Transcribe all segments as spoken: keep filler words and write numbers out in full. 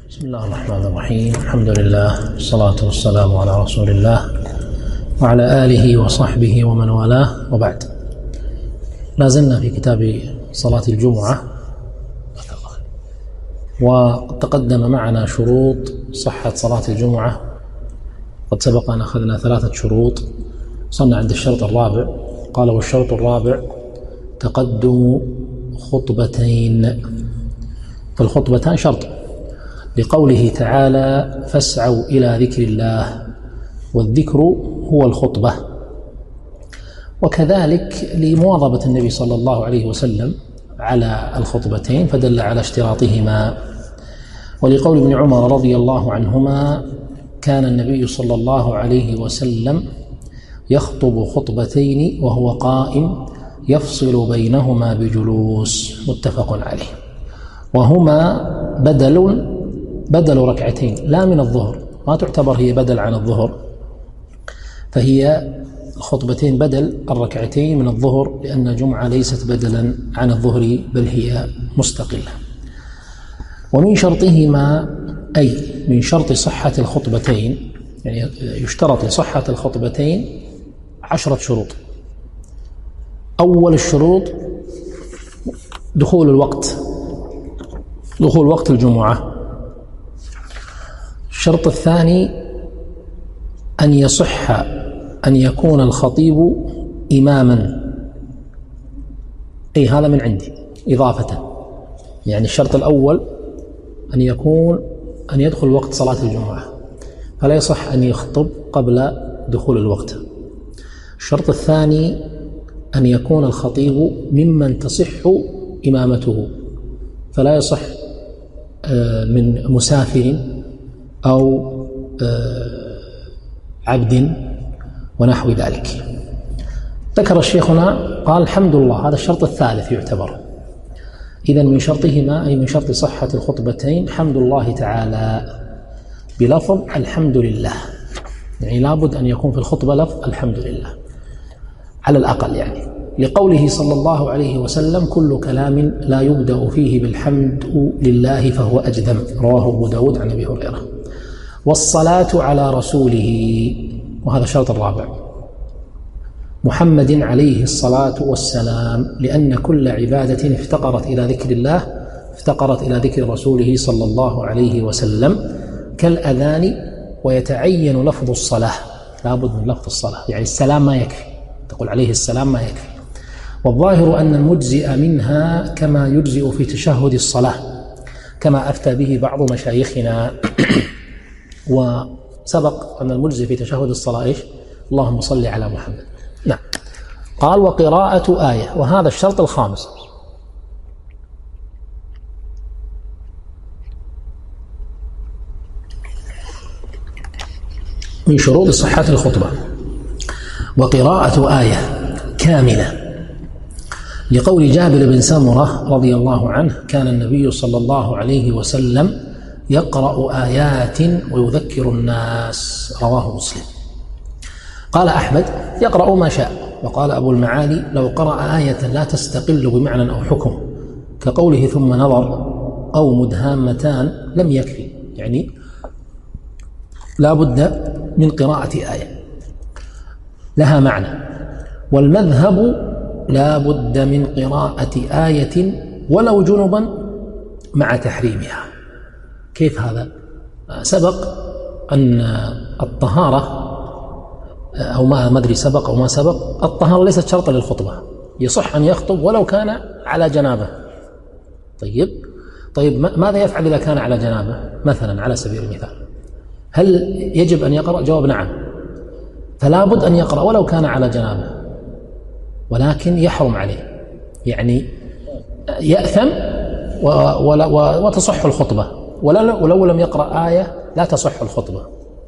بسم الله الرحمن الرحيم. الحمد لله والصلاة والسلام على رسول الله وعلى آله وصحبه ومن والاه، وبعد. لا زلنا في كتاب صلاة الجمعة، وتقدم معنا شروط صحة صلاة الجمعة. قد سبق أن أخذنا ثلاثة شروط، صلنا عند الشرط الرابع. قال: والشرط الرابع تقدم خطبتين. فالخطبتان شرط لقوله تعالى: فاسعوا إلى ذكر الله، والذكر هو الخطبة. وكذلك لمواظبة النبي صلى الله عليه وسلم على الخطبتين فدل على اشتراطهما. ولقول ابن عمر رضي الله عنهما: كان النبي صلى الله عليه وسلم يخطب خطبتين وهو قائم يفصل بينهما بجلوس، متفق عليه. وهما بدل بدل ركعتين لا من الظهر، ما تعتبر هي بدل عن الظهر، فهي الخطبتين بدل الركعتين من الظهر، لأن الجمعة ليست بدلا عن الظهر بل هي مستقلة. ومن شرطهما، أي من شرط صحة الخطبتين، يعني يشترط لصحة الخطبتين عشرة شروط. أول الشروط دخول الوقت، دخول وقت الجمعة. الشرط الثاني أن يصح أن يكون الخطيب إماما، أي هذا من عندي إضافة، يعني الشرط الأول أن يكون أن يدخل وقت صلاة الجمعة، فلا يصح أن يخطب قبل دخول الوقت. الشرط الثاني أن يكون الخطيب ممن تصح إمامته، فلا يصح من مسافر أو عبد ونحو ذلك. ذكر الشيخنا قال: الحمد لله، هذا الشرط الثالث يعتبر. إذن من شرطهما، أي من شرط صحة الخطبتين، حمد الله تعالى بلفظ الحمد لله، يعني لابد أن يكون في الخطبة لفظ الحمد لله على الأقل، يعني لقوله صلى الله عليه وسلم: كل كلام لا يبدأ فيه بالحمد لله فهو أجذم، رواه أبو داود عن أبي هريرة. والصلاة على رسوله، وهذا الشرط الرابع، محمد عليه الصلاة والسلام، لأن كل عبادة افتقرت إلى ذكر الله افتقرت إلى ذكر رسوله صلى الله عليه وسلم، كالأذان، ويتعين لفظ الصلاة، لابد من لفظ الصلاة، يعني السلام ما يكفي، تقول عليه السلام ما يكفي. والظاهر أن المجزئ منها كما يجزئ في تشهد الصلاة، كما أفتى به بعض مشايخنا. وسبق أن المجزئ في تشهد الصلاة إيش؟ اللهم صل على محمد. نعم. قال: وقراءة آية، وهذا الشرط الخامس. من شروط صحة الخطبة وقراءة آية كاملة، لقول جابر بن سمرة رضي الله عنه: كان النبي صلى الله عليه وسلم يقرأ آيات ويذكر الناس، رواه مسلم. قال أحمد: يقرأ ما شاء. وقال أبو المعالي: لو قرأ آية لا تستقل بمعنى أو حكم، كقوله ثم نظر أو مدهامتان، لم يكفي، يعني لا بد من قراءة آية لها معنى. والمذهب لا بد من قراءة آية ولو جنبا مع تحريمها. كيف هذا؟ سبق أن الطهارة، أو ما أدري سبق أو ما سبق، الطهارة ليست شرطا للخطبة، يصح أن يخطب ولو كان على جنابه. طيب طيب ماذا يفعل إذا كان على جنابه مثلا، على سبيل المثال؟ هل يجب أن يقرأ؟ جواب نعم، فلا بد أن يقرأ ولو كان على جنابه، ولكن يحرم عليه، يعني يأثم وتصح الخطبة، ولو لم يقرأ آية لا تصح الخطبة.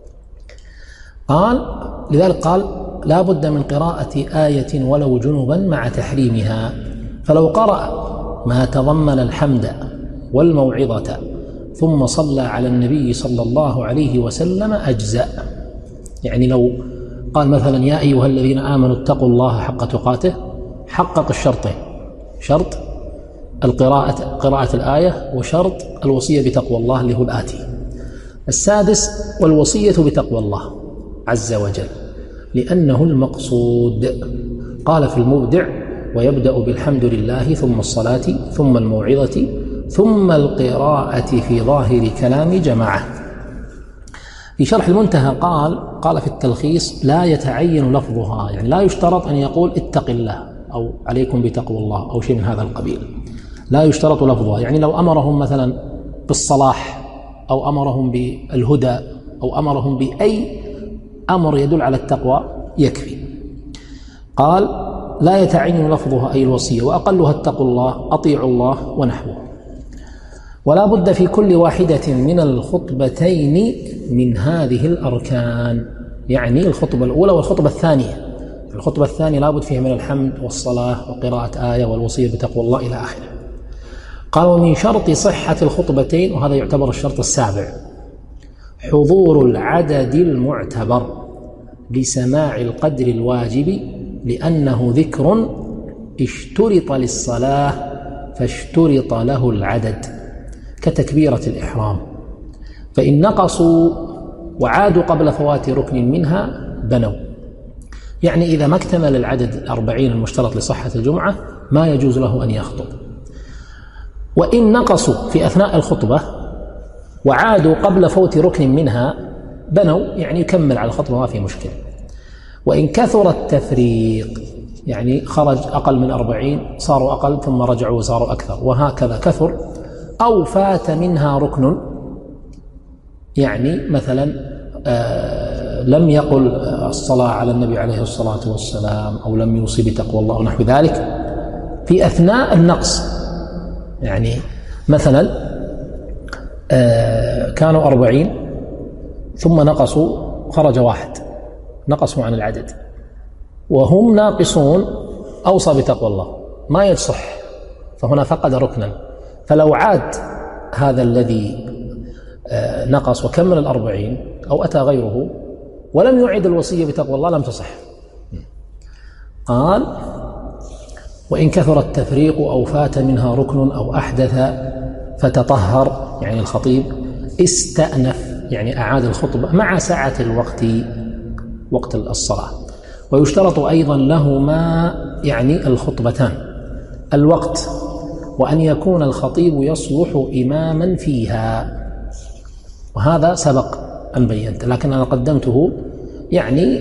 قال لذلك قال: لا بد من قراءة آية ولو جنبا مع تحريمها. فلو قرأ ما تضمن الحمد والموعظة ثم صلى على النبي صلى الله عليه وسلم أجزأ. يعني لو قال مثلا: يا أيها الذين آمنوا اتقوا الله حق تقاته، حقق الشرطين، شرط القراءة قراءة الآية، وشرط الوصية بتقوى الله اللي هو الآتي. السادس والوصية بتقوى الله عز وجل لأنه المقصود. قال في المبدع: ويبدأ بالحمد لله ثم الصلاة ثم الموعظة ثم القراءة في ظاهر كلام جماعة. في شرح المنتهى قال قال في التلخيص: لا يتعين لفظها، يعني لا يشترط أن يقول اتق الله أو عليكم بتقوى الله أو شيء من هذا القبيل، لا يشترط لفظها. يعني لو أمرهم مثلا بالصلاح أو أمرهم بالهدى أو أمرهم بأي أمر يدل على التقوى يكفي. قال: لا يتعين لفظها أي الوصية، وأقلها اتقوا الله، أطيعوا الله ونحوه. ولا بد في كل واحدة من الخطبتين من هذه الأركان، يعني الخطبة الأولى والخطبة الثانية. الخطبة الثانية لا بد فيها من الحمد والصلاة وقراءة آية والوصية بتقوى الله إلى آخره. قال: ومن شرط صحة الخطبتين، وهذا يعتبر الشرط السابع، حضور العدد المعتبر لسماع القدر الواجب، لأنه ذكر اشترط للصلاة فاشترط له العدد كتكبيرة الإحرام، فإن نقصوا وعادوا قبل فوات ركن منها بنوا. يعني إذا ما اكتمل العدد الأربعين المشترط لصحة الجمعة ما يجوز له أن يخطب. وإن نقصوا في أثناء الخطبة وعادوا قبل فوت ركن منها بنوا، يعني يكمل على الخطبة ما في مشكلة. وإن كثر التفريق، يعني خرج أقل من أربعين صاروا أقل ثم رجعوا وصاروا أكثر، وهكذا كثر، أو فات منها ركن، يعني مثلا آه لم يقل الصلاة على النبي عليه الصلاة والسلام أو لم يوصي بتقوى الله ونحو ذلك في أثناء النقص. يعني مثلا آه كانوا أربعين ثم نقصوا خرج واحد، نقصوا عن العدد وهم ناقصون أوصى بتقوى الله، ما يصح، فهنا فقد ركنا. فلو عاد هذا الذي نقص وكمل الأربعين أو أتى غيره ولم يعيد الوصية بتقوى الله لم تصح. قال: وإن كثر التفريق أو فات منها ركن أو أحدث فتطهر، يعني الخطيب استأنف، يعني أعاد الخطبة مع سعة الوقت، وقت الصلاة. ويشترط أيضا لهما، يعني الخطبتان، الوقت، وأن يكون الخطيب يصلح إماما فيها، وهذا سبق أن بينت، لكن أنا قدمته يعني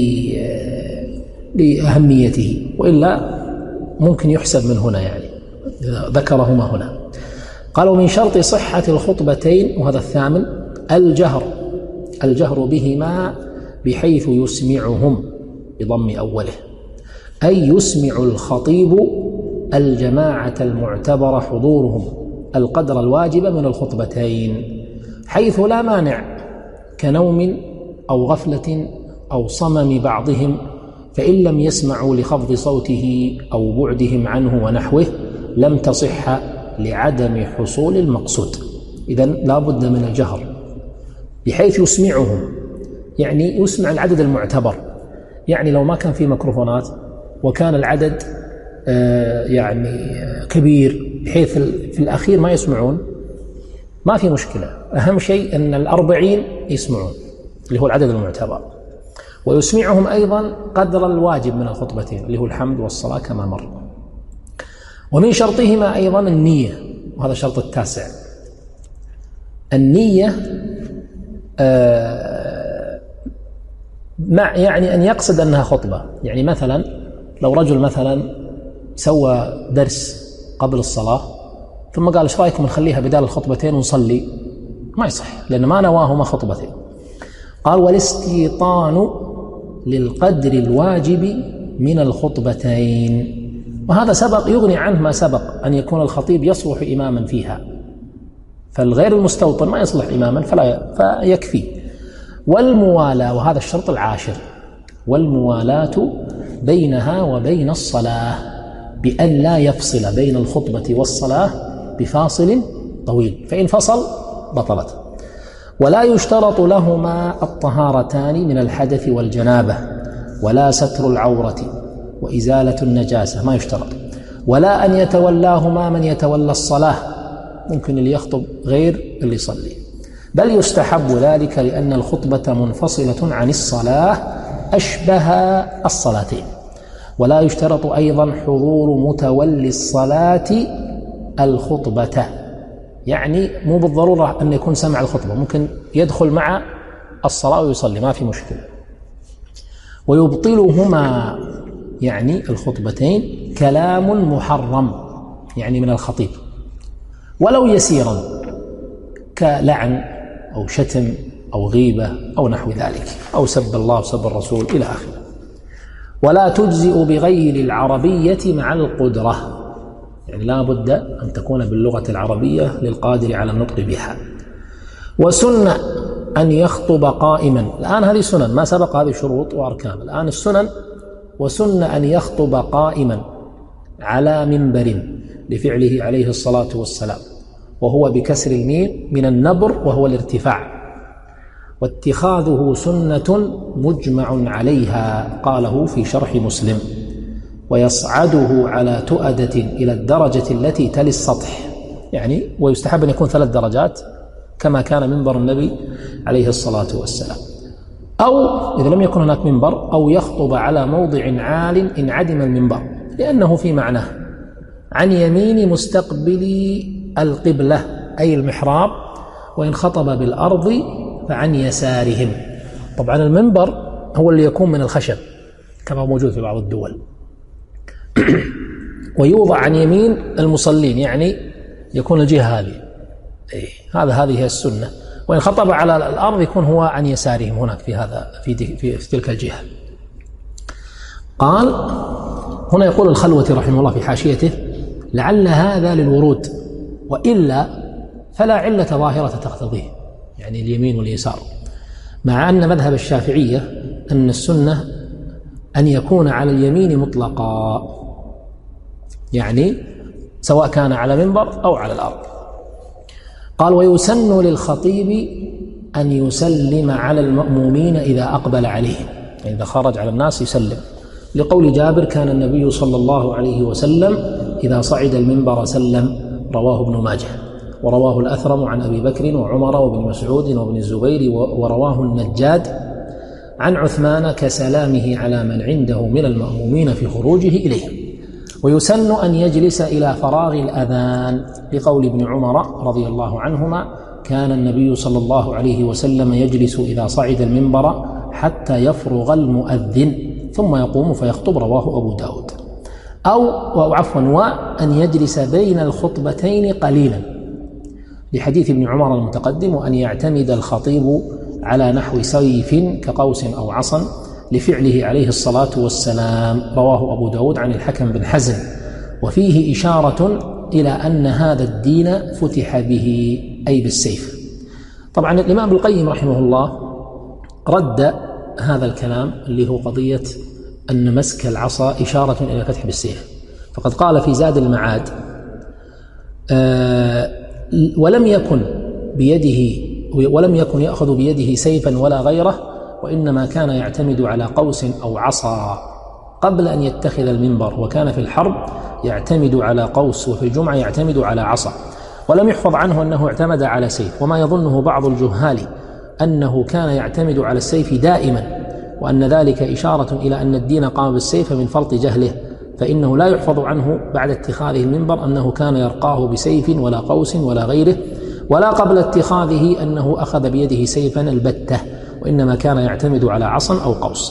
لأهميته، وإلا ممكن يحسب من هنا، يعني ذكرهما هنا. قالوا: من شرط صحة الخطبتين، وهذا الثامن، الجهر الجهر بهما بحيث يسمعهم بضم أوله، أي يسمع الخطيب الجماعة المعتبر حضورهم القدر الواجب من الخطبتين، حيث لا مانع كنوم أو غفلة أو صمم بعضهم، فإن لم يسمعوا لخفض صوته أو بعدهم عنه ونحوه لم تصح لعدم حصول المقصود. إذن لا بد من الجهر بحيث يسمعهم، يعني يسمع العدد المعتبر. يعني لو ما كان في ميكروفونات وكان العدد يعني كبير بحيث في الأخير ما يسمعون، ما في مشكلة. أهم شيء أن الأربعين يسمعون اللي هو العدد المعتبر، ويسمعهم أيضا قدر الواجب من الخطبتين اللي هو الحمد والصلاة كما مر. ومن شرطهما أيضا النية، وهذا الشرط التاسع. النية آه مع يعني أن يقصد أنها خطبة. يعني مثلا لو رجل مثلا سوى درس قبل الصلاة ثم قال: ايش رايكم نخليها بدال الخطبتين ونصلي؟ ما يصح، لأن ما نواهما خطبتين. قال: والاستيطان للقدر الواجب من الخطبتين، وهذا سبق يغني عنه ما سبق أن يكون الخطيب يصلح إماما فيها، فالغير المستوطن ما يصلح إماما فلا فيكفي. والموالاة، وهذا الشرط العاشر، والموالاة بينها وبين الصلاة بأن لا يفصل بين الخطبة والصلاة بفاصل طويل، فإن فصل بطلت. ولا يشترط لهما الطهارتان من الحدث والجنابة، ولا ستر العورة وإزالة النجاسة، ما يشترط. ولا أن يتولاهما من يتولى الصلاة، ممكن اللي يخطب غير اللي يصلي، بل يستحب ذلك لأن الخطبة منفصلة عن الصلاة أشبه الصلاتين. ولا يشترط أيضا حضور متولي الصلاة الخطبة، يعني مو بالضرورة أن يكون سمع الخطبة، ممكن يدخل مع الصلاة ويصلي ما في مشكلة. ويبطلهما يعني الخطبتين كلام محرم يعني من الخطيب ولو يسيرا كلعن أو شتم أو غيبة أو نحو ذلك، أو سب الله وسب الرسول إلى آخره. ولا تجزئ بغير العربية مع القدرة، يعني لا بد أن تكون باللغة العربية للقادر على النطق بها. وسنة أن يخطب قائما، الآن هذه سنن، ما سبق هذه شروط وأركان، الآن السنن. وسنة أن يخطب قائما على منبر لفعله عليه الصلاة والسلام، وهو بكسر الميم من النبر وهو الارتفاع. واتخاذه سنة مجمع عليها، قاله في شرح مسلم. ويصعده على تؤدة إلى الدرجة التي تلي السطح، يعني ويستحب أن يكون ثلاث درجات كما كان منبر النبي عليه الصلاة والسلام. أو إذا لم يكن هناك منبر أو يخطب على موضع عال إن عدم المنبر، لأنه في معناه عن يمين مستقبلي القبلة أي المحراب، وإن خطب بالأرض فعن يسارهم. طبعا المنبر هو اللي يكون من الخشب كما موجود في بعض الدول ويوضع عن يمين المصلين، يعني يكون الجهة هذه، إيه هذا هذه هي السنة. وإن خطب على الأرض يكون هو عن يسارهم هناك في هذا في, في, في تلك الجهة. قال هنا يقول الخلوة رحمه الله في حاشيته: لعل هذا للورود، وإلا فلا علة ظاهرة تقتضيه، يعني اليمين واليسار، مع أن مذهب الشافعية أن السنة أن يكون على اليمين مطلقا، يعني سواء كان على منبر أو على الأرض. قال: ويسن للخطيب أن يسلم على المأمومين إذا أقبل عليهم، يعني إذا خرج على الناس يسلم، لقول جابر: كان النبي صلى الله عليه وسلم إذا صعد المنبر سلم، رواه ابن ماجه. ورواه الأثرم عن أبي بكر وعمر وابن مسعود وابن الزبير، ورواه النجاد عن عثمان كسلامه على من عنده من المأمومين في خروجه إليه. ويسن أن يجلس إلى فراغ الأذان، لقول ابن عمر رضي الله عنهما: كان النبي صلى الله عليه وسلم يجلس إذا صعد المنبر حتى يفرغ المؤذن ثم يقوم فيخطب، رواه أبو داود. أو عفوا وأن يجلس بين الخطبتين قليلا، لحديث ابن عمر المتقدم: وأن يعتمد الخطيب على نحو سيف كقوس أو عصا لفعله عليه الصلاة والسلام، رواه أبو داود عن الحكم بن حزم. وفيه إشارة إلى أن هذا الدين فتح به أي بالسيف. طبعا الإمام ابن القيم رحمه الله رد هذا الكلام اللي هو قضية أن مسك العصا إشارة إلى الفتح بالسيف، فقد قال في زاد المعاد: آه ولم يكن بيده ولم يكن يأخذ بيده سيفا ولا غيره، وإنما كان يعتمد على قوس أو عصا قبل أن يتخذ المنبر، وكان في الحرب يعتمد على قوس، وفي الجمعة يعتمد على عصا. ولم يحفظ عنه أنه اعتمد على سيف، وما يظنه بعض الجهال أنه كان يعتمد على السيف دائما، وأن ذلك إشارة إلى أن الدين قام بالسيف من فرط جهله، فإنه لا يحفظ عنه بعد اتخاذه المنبر أنه كان يرقاه بسيف ولا قوس ولا غيره، ولا قبل اتخاذه أنه أخذ بيده سيفا البتة، وإنما كان يعتمد على عصا أو قوس.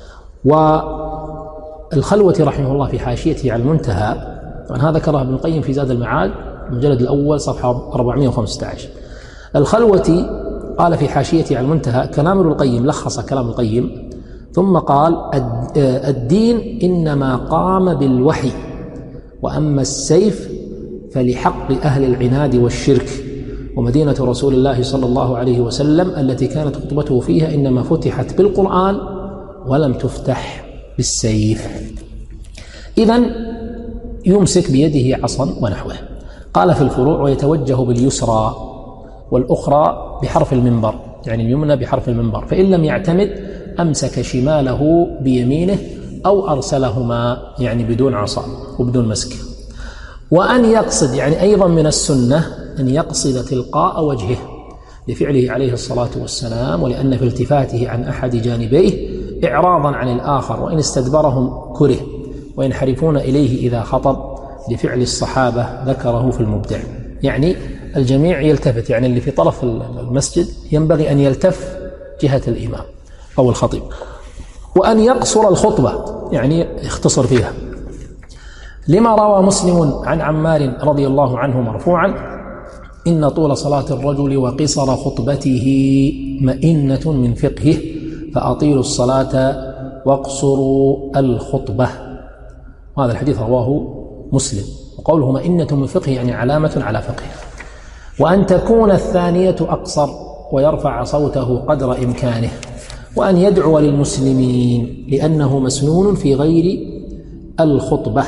والخلوة رحمه الله في حاشيته على المنتهى، هذا ذكره ابن القيم في زاد المعاد المجلد الأول صفحة أربعمائة وخمسة عشر. الخلوة قال في حاشيته على المنتهى: كلام ابن القيم، لخص كلام القيم ثم قال: الدين إنما قام بالوحي، وأما السيف فلحق أهل العناد والشرك. ومدينة رسول الله صلى الله عليه وسلم التي كانت خطبته فيها إنما فتحت بالقرآن ولم تفتح بالسيف. إذن يمسك بيده عصا ونحوه. قال في الفروع: ويتوجه باليسرى، والأخرى بحرف المنبر، يعني اليمنى بحرف المنبر، فإن لم يعتمد أمسك شماله بيمينه أو أرسلهما، يعني بدون عصا وبدون مسك. وأن يقصد، يعني أيضا من السنة أن يقصد تلقاء وجهه، لفعله عليه الصلاة والسلام، ولأن في التفاته عن أحد جانبيه إعراضا عن الآخر، وإن استدبرهم كره، وينحرفون إليه إذا خطب لفعل الصحابة ذكره في المبدع. يعني الجميع يلتفت، يعني اللي في طرف المسجد ينبغي أن يلتف جهة الإمام أو الخطيب، وأن يقصر الخطبة يعني يختصر فيها، لما روى مسلم عن عمار رضي الله عنه مرفوعا: إن طول صلاة الرجل وقصر خطبته مئنة من فقهه، فأطيلوا الصلاة واقصروا الخطبة. وهذا الحديث رواه مسلم. وقوله مئنة من فقهه يعني علامة على فقهه. وأن تكون الثانية أقصر ويرفع صوته قدر إمكانه، وأن يدعو للمسلمين لأنه مسنون في غير الخطبة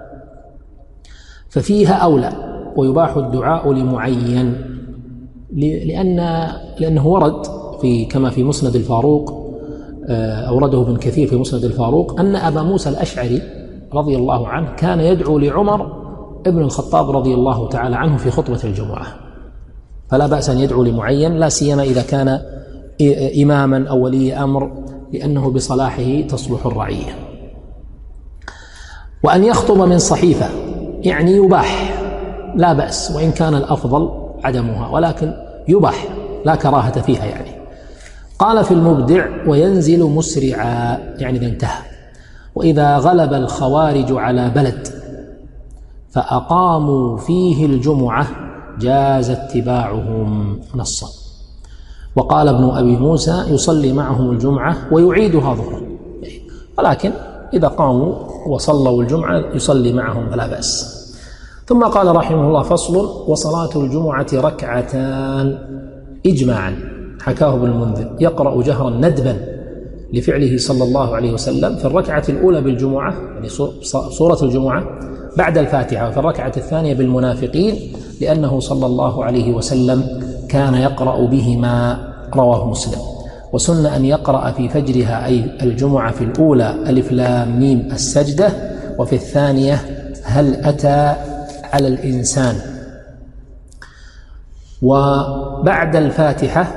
ففيها أولى، ويباح الدعاء لمعين، لأن لأنه ورد في كما في مسند الفاروق، أورده ابن كثير في مسند الفاروق، أن أبا موسى الأشعري رضي الله عنه كان يدعو لعمر ابن الخطاب رضي الله تعالى عنه في خطبة الجمعة، فلا بأس أن يدعو لمعين، لا سيما إذا كان إماما أو ولي أمر، لأنه بصلاحه تصلح الرعية. وأن يخطب من صحيفة يعني يباح، لا بأس، وإن كان الأفضل عدمها، ولكن يباح لا كراهة فيها. يعني قال في المبدع: وينزل مسرعا يعني إذا انتهى. وإذا غلب الخوارج على بلد فأقاموا فيه الجمعة جاز اتباعهم نصا. وقال ابن أبي موسى: يصلي معهم الجمعة ويعيدها ظهرا، ولكن إذا قاموا وصلوا الجمعة يصلي معهم فلا بأس. ثم قال رحمه الله: فصل: وصلاة الجمعة ركعتان إجماعا، حكاه ابن المنذر، يقرأ جهرا ندبا لفعله صلى الله عليه وسلم في الركعة الأولى بالجمعة يعني سورة الجمعة بعد الفاتحة، وفي الركعة الثانية بالمنافقين، لأنه صلى الله عليه وسلم كان يقرأ بهما، رواه مسلم. وسن أن يقرأ في فجرها أي الجمعة في الأولى ألف لام ميم السجدة، وفي الثانية هل أتى على الإنسان. وبعد الفاتحة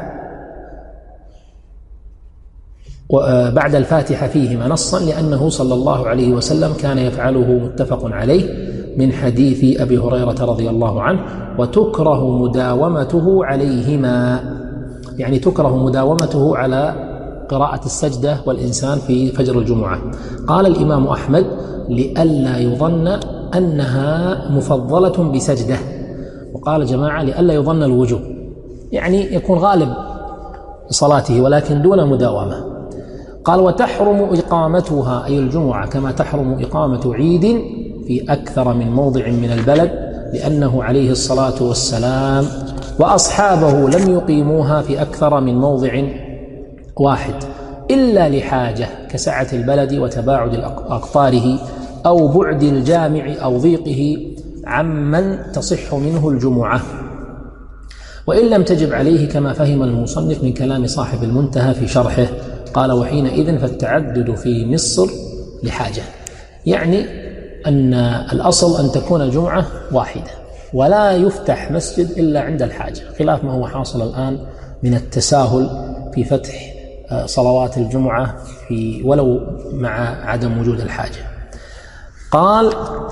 وبعد الفاتحة فيهما نصا، لأنه صلى الله عليه وسلم كان يفعله متفق عليه من حديث أبي هريرة رضي الله عنه. وتكره مداومته عليهما، يعني تكره مداومته على قراءة السجدة والإنسان في فجر الجمعة. قال الإمام أحمد: لئلا يظن أنها مفضلة بسجدة. وقال جماعة: لئلا يظن الوجوب، يعني يكون غالب صلاته ولكن دون مداومة. قال: وتحرم إقامتها أي الجمعة كما تحرم إقامة عيد في أكثر من موضع من البلد، لأنه عليه الصلاة والسلام وأصحابه لم يقيموها في أكثر من موضع واحد إلا لحاجة كسعة البلد وتباعد أقطاره أو بعد الجامع أو ضيقه عمن تصح منه الجمعة، وإن لم تجب عليه كما فهم المصنف من كلام صاحب المنتهى في شرحه. قال: وحينئذ فالتعدد في مصر لحاجة، يعني أن الأصل أن تكون الجمعة واحدة ولا يفتح مسجد إلا عند الحاجة، خلاف ما هو حاصل الآن من التساهل في فتح صلوات الجمعة في ولو مع عدم وجود الحاجة. قال: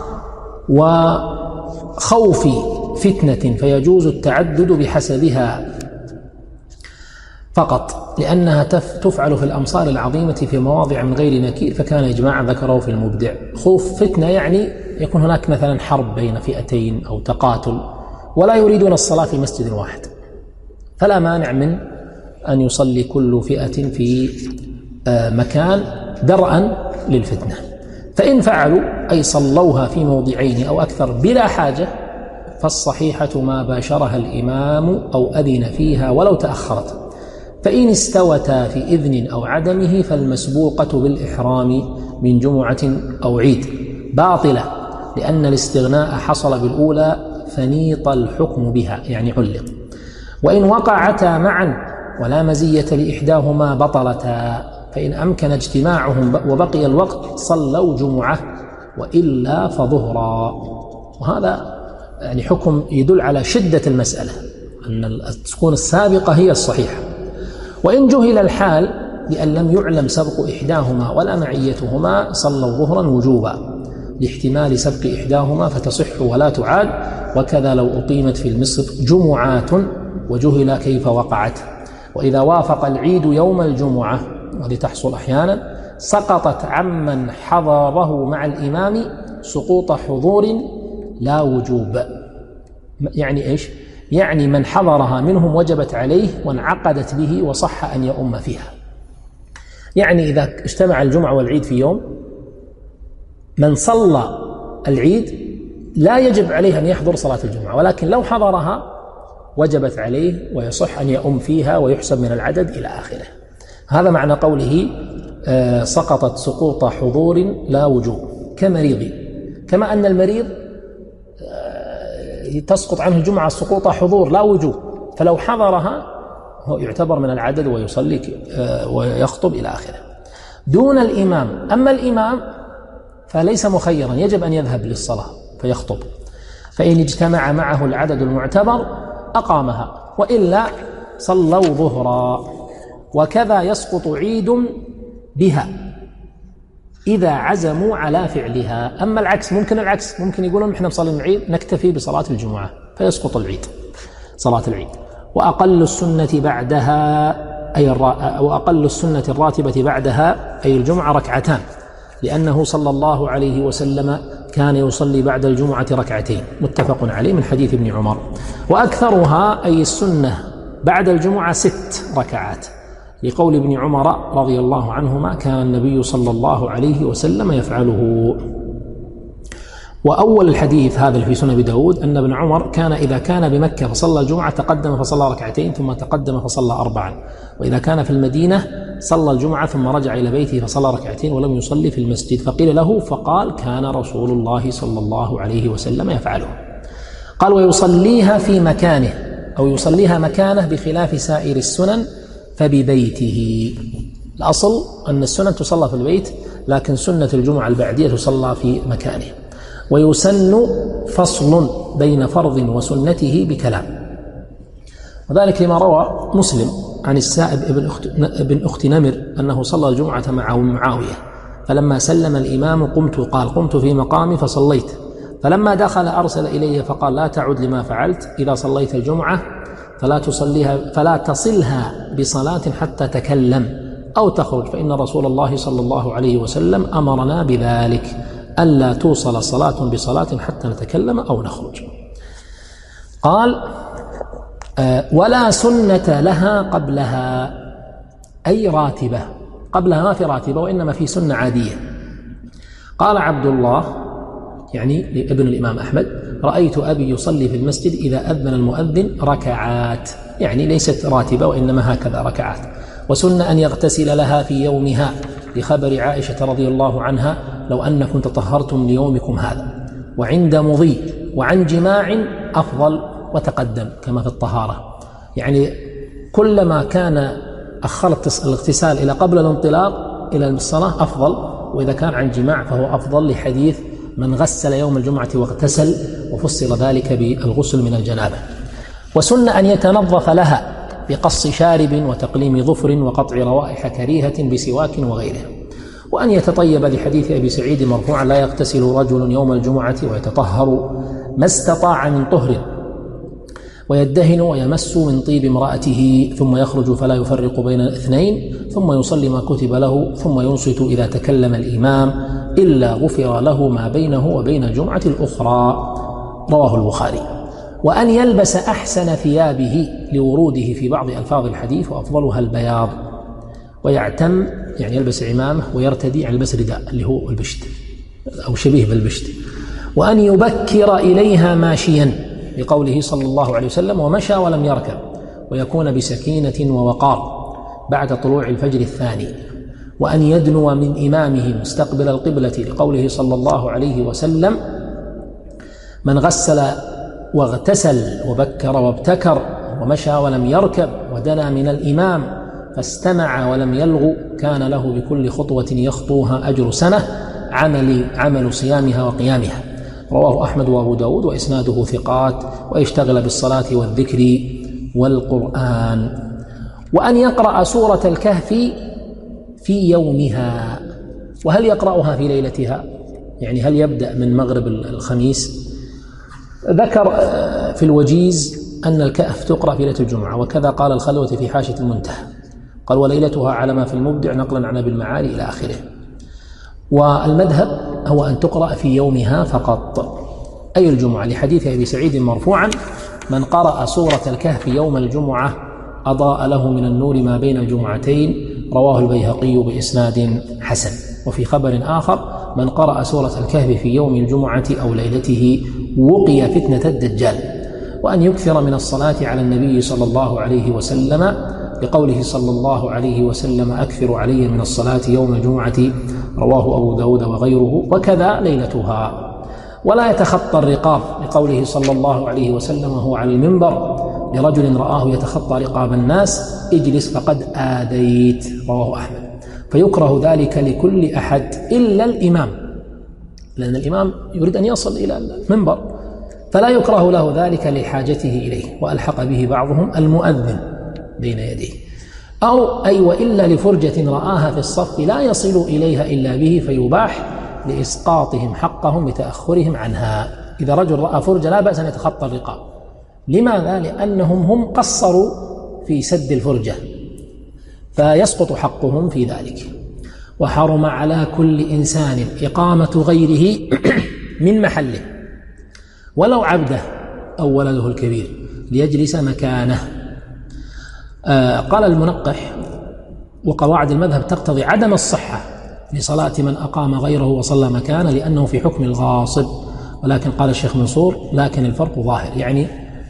وخوف فتنة فيجوز التعدد بحسبها فقط، لأنها تفعل في الأمصار العظيمة في مواضع من غير نكير، فكان إجماعا ذكره في المبدع. خوف فتنة يعني يكون هناك مثلا حرب بين فئتين أو تقاتل ولا يريدون الصلاة في مسجد واحد، فلا مانع من أن يصلي كل فئة في مكان درءا للفتنة. فإن فعلوا أي صلوها في موضعين أو أكثر بلا حاجة فالصحيحة ما باشرها الإمام أو أذن فيها ولو تأخرت. فإن استوتا في إذن أو عدمه فالمسبوقة بالإحرام من جمعة أو عيد باطلة، لأن الاستغناء حصل بالأولى فنيط الحكم بها يعني علق. وإن وقعتا معا ولا مزية لإحداهما بطلتا، فإن أمكن اجتماعهم وبقي الوقت صلوا جمعة وإلا فظهرا. وهذا يعني حكم يدل على شدة المسألة، أن تكون السابقة هي الصحيحة. وإن جهل الحال لأن لم يعلم سبق إحداهما ولا معيتهما صلوا ظهرا وجوبا لاحتمال سبق إحداهما فتصح ولا تعاد. وكذا لو أقيمت في المصر جمعات وجهل كيف وقعت. وإذا وافق العيد يوم الجمعة وهذه تحصل أحيانا سقطت عمن حضره مع الإمام سقوط حضور لا وجوب. يعني إيش؟ يعني من حضرها منهم وجبت عليه وانعقدت به وصح أن يؤم فيها. يعني إذا اجتمع الجمعة والعيد في يوم من صلى العيد لا يجب عليه أن يحضر صلاة الجمعة، ولكن لو حضرها وجبت عليه ويصح أن يؤم فيها ويحسب من العدد إلى آخره. هذا معنى قوله آه سقطت سقوط حضور لا وجوب كمريض، كما أن المريض آه تسقط عنه الجمعة سقوط حضور لا وجوب، فلو حضرها هو يعتبر من العدد ويصلي آه ويخطب إلى آخره دون الإمام. أما الإمام فليس مخيرا، يجب أن يذهب للصلاة فيخطب، فإن اجتمع معه العدد المعتبر أقامها وإلا صلوا ظهرا. وكذا يسقط عيد بها إذا عزموا على فعلها. أما العكس ممكن العكس ممكن يقولون إحنا نصلي العيد نكتفي بصلاة الجمعة فيسقط العيد صلاة العيد. وأقل السنة بعدها أي الرا... وأقل السنة الراتبة بعدها أي الجمعة ركعتان، لأنه صلى الله عليه وسلم كان يصلي بعد الجمعة ركعتين متفق عليه من حديث ابن عمر. وأكثرها أي السنة بعد الجمعة ست ركعات لقول ابن عمر رضي الله عنهما كان النبي صلى الله عليه وسلم يفعله. وأول الحديث هذا في سنن أبي داود أن ابن عمر كان إذا كان بمكة فصلى الجمعة تقدم فصلى ركعتين ثم تقدم فصلى أربعا، وإذا كان في المدينة صلى الجمعة ثم رجع إلى بيته فصلى ركعتين ولم يصلي في المسجد. فقيل له فقال كان رسول الله صلى الله عليه وسلم يفعله. قال ويصليها في مكانه أو يصليها مكانه بخلاف سائر السنن فببيته. الأصل أن السنن تصلى في البيت، لكن سنة الجمعة البعدية تصلى في مكانه. ويسن فصل بين فرض وسنته بكلام، وذلك لما روى مسلم عن السائب ابن أخت, ابن أخت نمر أنه صلى الجمعة مع معاوية فلما سلم الإمام قمت قال قمت في مقامي فصليت، فلما دخل أرسل إليه فقال لا تعد لما فعلت، إذا صليت الجمعة فلا تصليها فلا تصلها بصلاة حتى تكلم أو تخرج، فإن رسول الله صلى الله عليه وسلم أمرنا بذلك ألا توصل صلاة بصلاة حتى نتكلم أو نخرج. قال آه ولا سنة لها قبلها أي راتبة، قبلها ما في راتبة وإنما في سنة عادية. قال عبد الله يعني لابن الإمام أحمد رأيت أبي يصلي في المسجد إذا أذن المؤذن ركعات، يعني ليست راتبة وإنما هكذا ركعات. وسنة أن يغتسل لها في يومها لخبر عائشة رضي الله عنها لو أنكم تطهرتم ليومكم هذا. وعند مضي وعن جماع أفضل وتقدم كما في الطهارة، يعني كلما كان أخرت الاغتسال إلى قبل الانطلاق إلى الصلاة أفضل، وإذا كان عن جماع فهو أفضل لحديث من غسل يوم الجمعة واغتسل، وفصل ذلك بالغسل من الجنابة. وسنة أن يتنظف لها بقص شارب وتقليم ظفر وقطع روائح كريهة بسواك وغيره. وأن يتطيب لحديث أبي سعيد مرفوعا لا يغتسل رجل يوم الجمعة ويتطهر ما استطاع من طهر ويدهن ويمس من طيب امرأته ثم يخرج فلا يفرق بين الاثنين ثم يصلي ما كتب له ثم ينصت إذا تكلم الإمام إلا غفر له ما بينه وبين الجمعة الأخرى. رواه البخاري. وأن يلبس أحسن ثيابه لوروده في بعض ألفاظ الحديث وأفضلها البياض، ويعتم يعني يلبس عمامة ويرتدي يعني يلبس رداء اللي هو البشت أو شبيه بالبشت. وأن يبكر إليها ماشيا لقوله صلى الله عليه وسلم ومشى ولم يركب، ويكون بسكينة ووقار بعد طلوع الفجر الثاني. وأن يدنو من إمامه مستقبل القبلة لقوله صلى الله عليه وسلم من غسل واغتسل وبكر وابتكر ومشى ولم يركب ودنا من الإمام فاستمع ولم يلغو كان له بكل خطوة يخطوها أجر سنة عمل, عمل صيامها وقيامها. رواه أحمد وأبو داود وإسناده ثقات. ويشتغل بالصلاة والذكر والقرآن، وأن يقرأ سورة الكهف في يومها. وهل يقرأها في ليلتها؟ يعني هل يبدأ من مغرب الخميس؟ ذكر في الوجيز أن الكهف تقرأ في ليلة الجمعة، وكذا قال الخلوة في حاشية المنتهى، قال وليلتها على ما في المبدع نقلا عن ابي المعالي إلى آخره. والمذهب هو أن تقرأ في يومها فقط، أي الجمعة، لحديث أبي سعيد مرفوعا: من قرأ سورة الكهف يوم الجمعة أضاء له من النور ما بين الجمعتين، رواه البيهقي بإسناد حسن. وفي خبر آخر: من قرأ سورة الكهف في يوم الجمعة أو ليلته وقي فتنة الدجال. وأن يكثر من الصلاة على النبي صلى الله عليه وسلم، لقوله صلى الله عليه وسلم: أكثر علي من الصلاة يوم الجمعة، رواه أبو داود وغيره، وكذا ليلتها. ولا يتخطى الرقاب، لقوله صلى الله عليه وسلم وهو على المنبر لرجل رآه يتخطى رقاب الناس: اجلس فقد آذيت، رواه أحمد. فيكره ذلك لكل أحد إلا الإمام، لأن الإمام يريد أن يصل إلى المنبر، فلا يكره له ذلك لحاجته إليه. وألحق به بعضهم المؤذن بين يديه، أو أي وإلا لفرجة رآها في الصف لا يصل إليها إلا به، فيباح لإسقاطهم حقهم بتأخرهم عنها. إذا رجل رأى فرجة لا بأس أن يتخطى الرقاب. لماذا؟ لأنهم هم قصروا في سد الفرجة، فيسقط حقهم في ذلك. وحرم على كل إنسان إقامة غيره من محله ولو عبده أو ولده الكبير ليجلس مكانه. آه قال المنقح: وقواعد المذهب تقتضي عدم الصحة لصلاة من أقام غيره وصلى مكانه، لأنه في حكم الغاصب. ولكن قال الشيخ منصور: لكن الفرق ظاهر، يعني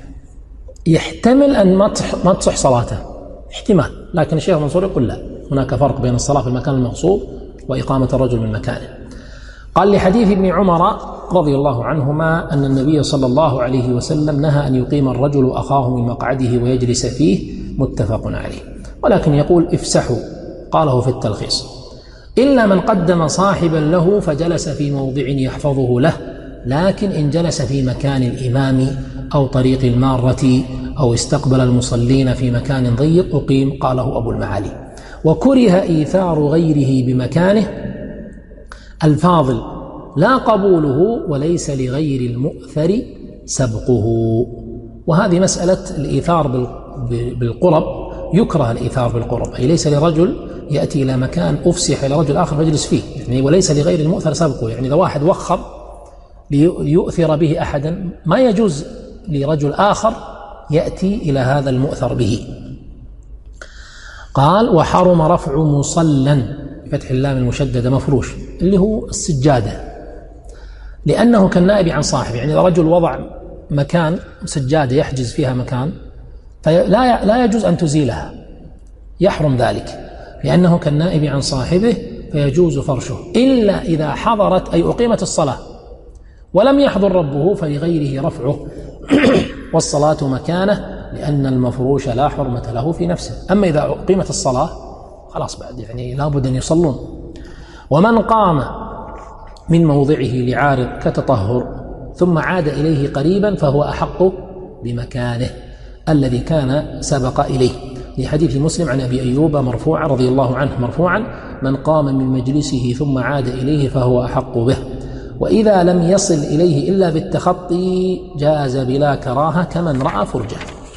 يحتمل أن ما تصح صلاته، احتمال، لكن الشيخ منصور يقول لا، هناك فرق بين الصلاة في المكان المغصوب وإقامة الرجل من مكانه. قال: لحديث ابن عمر رضي الله عنهما أن النبي صلى الله عليه وسلم نهى أن يقيم الرجل أخاه من مقعده ويجلس فيه، متفق عليه. ولكن يقول: افسحوا، قاله في التلخيص، إلا من قدم صاحبا له فجلس في موضع يحفظه له، لكن إن جلس في مكان الإمام أو طريق المارة أو استقبل المصلين في مكان ضيق أقيم، قاله أبو المعالي. وكره إيثار غيره بمكانه الفاضل لا قبوله، وليس لغير المؤثر سبقه. وهذه مسألة الإيثار بالقرب، يكره الإيثار بالقرب، أي ليس لرجل يأتي إلى مكان أفسح إلى رجل آخر فيجلس فيه، يعني وليس لغير المؤثر سبقه. يعني إذا واحد وخر ليؤثر به أحدا، ما يجوز لرجل آخر يأتي إلى هذا المؤثر به. قال: وحرم رفع مصلا، بفتح اللام المشددة مفروش، اللي هو السجادة، لأنه كالنائب عن صاحبه. يعني إذا رجل وضع مكان سجادة يحجز فيها مكان، فلا لا يجوز أن تزيلها، يحرم ذلك، لأنه كالنائب عن صاحبه، فيجوز فرشه، إلا إذا حضرت أي أقيمت الصلاة ولم يحضر ربه فلغيره رفعه والصلاة مكانه، لأن المفروش لا حرمة له في نفسه. أما إذا أقيمت الصلاة خلاص بعد يعني لابد أن يصلون. ومن قام من موضعه لعارض كتطهر ثم عاد إليه قريبا فهو أحق بمكانه الذي كان سبق إليه، لحديث مسلم عن أبي أيوب مرفوعا رضي الله عنه مرفوعا: من قام من مجلسه ثم عاد إليه فهو أحق به. وإذا لم يصل إليه إلا بالتخطي جاز بلا كراهة كمن رأى فرجة.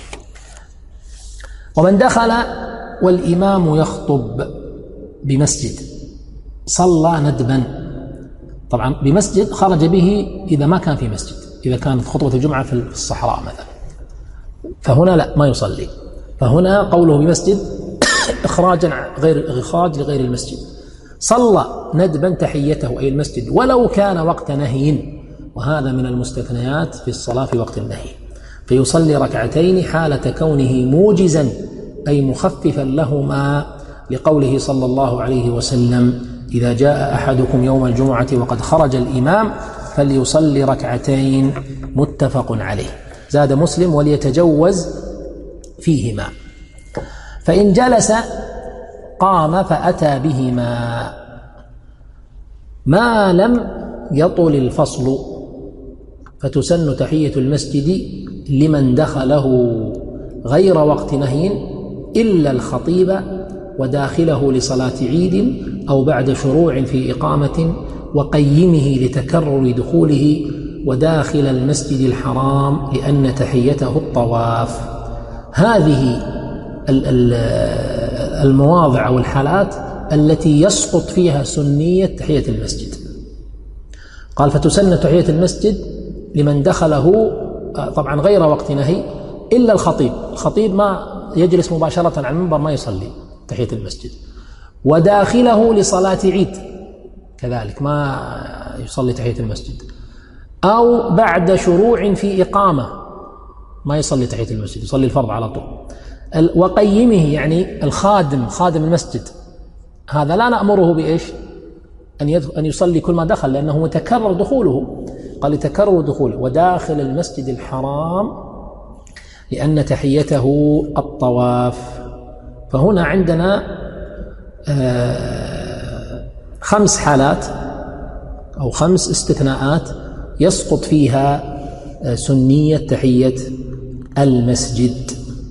ومن دخل والإمام يخطب بمسجد صلى ندبا، طبعا بمسجد خرج به إذا ما كان في مسجد، إذا كانت خطبة الجمعة في الصحراء مثلا فهنا لا ما يصلي، فهنا قوله بمسجد إخراجا غير إخراج لغير المسجد. صلى ندبا تحيته أي المسجد ولو كان وقت نهي، وهذا من المستثنيات في الصلاة في وقت النهي، فيصلي ركعتين حالة كونه موجزا أي مخففا لهما، لقوله صلى الله عليه وسلم: إذا جاء أحدكم يوم الجمعة وقد خرج الإمام فليصلي ركعتين، متفق عليه. زاد مسلم: وليتجوز فيهما. فإن جلس قام فأتى بهما ما لم يطل الفصل، فتسن تحية المسجد لمن دخله غير وقت نهي إلا الخطيب وداخله لصلاة عيد أو بعد شروع في إقامة وقيمه لتكرر دخوله وداخل المسجد الحرام لأن تحيته الطواف. هذه المواضع أو الحالات التي يسقط فيها سنية تحية المسجد. قال فتسن تحية المسجد لمن دخله طبعا غير وقت نهي إلا الخطيب. الخطيب ما يجلس مباشرة على المنبر، ما يصلي تحية المسجد. وداخله لصلاة عيد كذلك ما يصلي تحية المسجد. أو بعد شروع في إقامة ما يصلي تحية المسجد، يصلي الفرض على طول. وقيمه يعني الخادم خادم المسجد، هذا لا نأمره بإيش أن يصلي كل ما دخل لأنه متكرر دخوله. قال يتكرر دخوله وداخل المسجد الحرام لأن تحيته الطواف. فهنا عندنا خمس حالات أو خمس استثناءات يسقط فيها سنية تحية المسجد.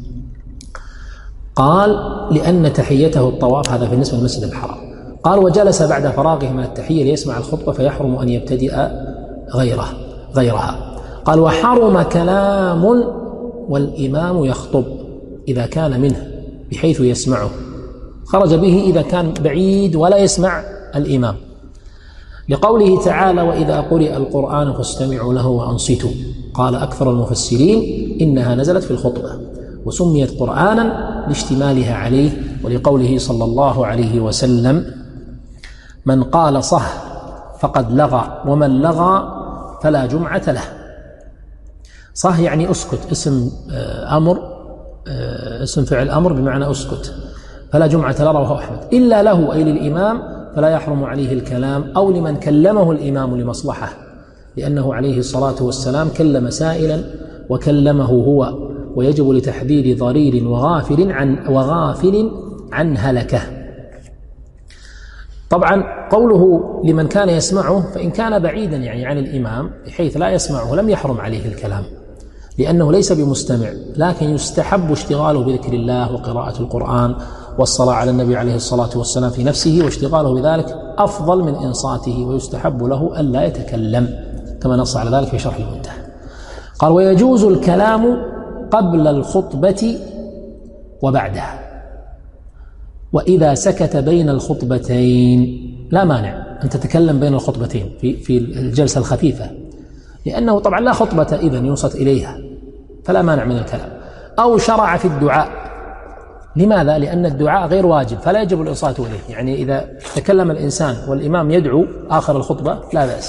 قال لأن تحيته الطواف، هذا بالنسبة للمسجد الحرام. قال وجلس بعد فراغه من التحية ليسمع الخطبة فيحرم أن يبتدئ غيره غيرها. قال وحرم كلام والإمام يخطب إذا كان منه بحيث يسمعه، خرج به إذا كان بعيد ولا يسمع الإمام، لقوله تعالى وإذا قرئ القرآن فاستمعوا له وأنصتوا. قال أكثر المفسرين إنها نزلت في الخطبة وسميت قرآنا لاشتمالها عليه، ولقوله صلى الله عليه وسلم من قال صح فقد لغى ومن لغى فلا جمعة له. صح يعني أسكت، اسم أمر، اسم فعل أمر بمعنى أسكت، فلا جمعة له رواه أحمد. إلا له أي للإمام فلا يحرم عليه الكلام أو لمن كلمه الإمام لمصلحة، لأنه عليه الصلاة والسلام كلم سائلا وكلمه هو، ويجب لتحذير ضرير وغافل عن وغافل عن هلكه. طبعا قوله لمن كان يسمعه، فإن كان بعيدا يعني عن الإمام بحيث لا يسمعه لم يحرم عليه الكلام لأنه ليس بمستمع، لكن يستحب اشتغاله بذكر الله وقراءة القرآن والصلاة على النبي عليه الصلاة والسلام في نفسه، واشتغاله بذلك أفضل من إنصاته، ويستحب له أن لا يتكلم كما نص على ذلك في شرح المنتهى. قال ويجوز الكلام قبل الخطبة وبعدها، وإذا سكت بين الخطبتين لا مانع أن تتكلم بين الخطبتين في في الجلسة الخفيفة، لأنه طبعا لا خطبة إذن ينصت إليها فلا مانع من الكلام. أو شرع في الدعاء، لماذا؟ لأن الدعاء غير واجب فلا يجب الإنصات إليه، يعني إذا تكلم الإنسان والإمام يدعو آخر الخطبة لا بأس.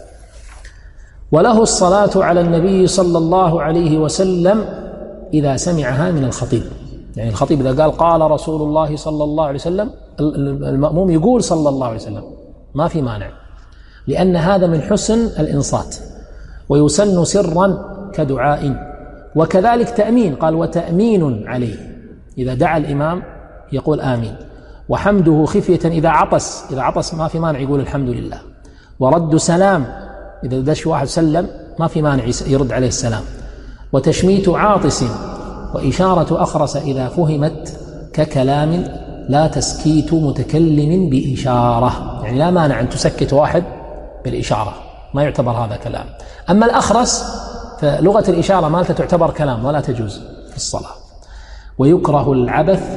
وله الصلاة على النبي صلى الله عليه وسلم إذا سمعها من الخطيب، يعني الخطيب إذا قال قال رسول الله صلى الله عليه وسلم المأموم يقول صلى الله عليه وسلم ما في مانع، لأن هذا من حسن الإنصات. ويسن سرا كدعاء، وكذلك تأمين، قال وتأمين عليه إذا دعا الإمام يقول آمين، وحمده خفية إذا عطس، إذا عطس ما في مانع يقول الحمد لله. ورد سلام، إذا دش واحد سلم ما في مانع يرد عليه السلام. وتشميت عاطس، وإشارة أخرس إذا فهمت ككلام لا تسكيت متكلم بإشارة، يعني لا مانع أن تسكت واحد بالإشارة ما يعتبر هذا كلام. أما الأخرس فلغة الإشارة ما تعتبر كلام ولا تجوز في الصلاة. ويكره العبث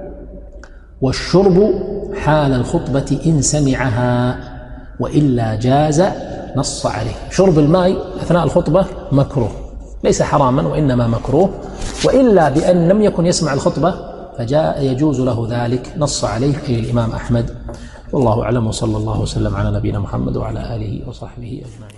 والشرب حال الخطبة إن سمعها، وإلا جاز نص عليه. شرب الماء أثناء الخطبة مكروه، ليس حراما وإنما مكروه، وإلا بأن لم يكن يسمع الخطبة فجاء يجوز له ذلك، نص عليه أي الإمام أحمد. والله أعلم، وصلى الله وسلم على نبينا محمد وعلى آله وصحبه أجمعين.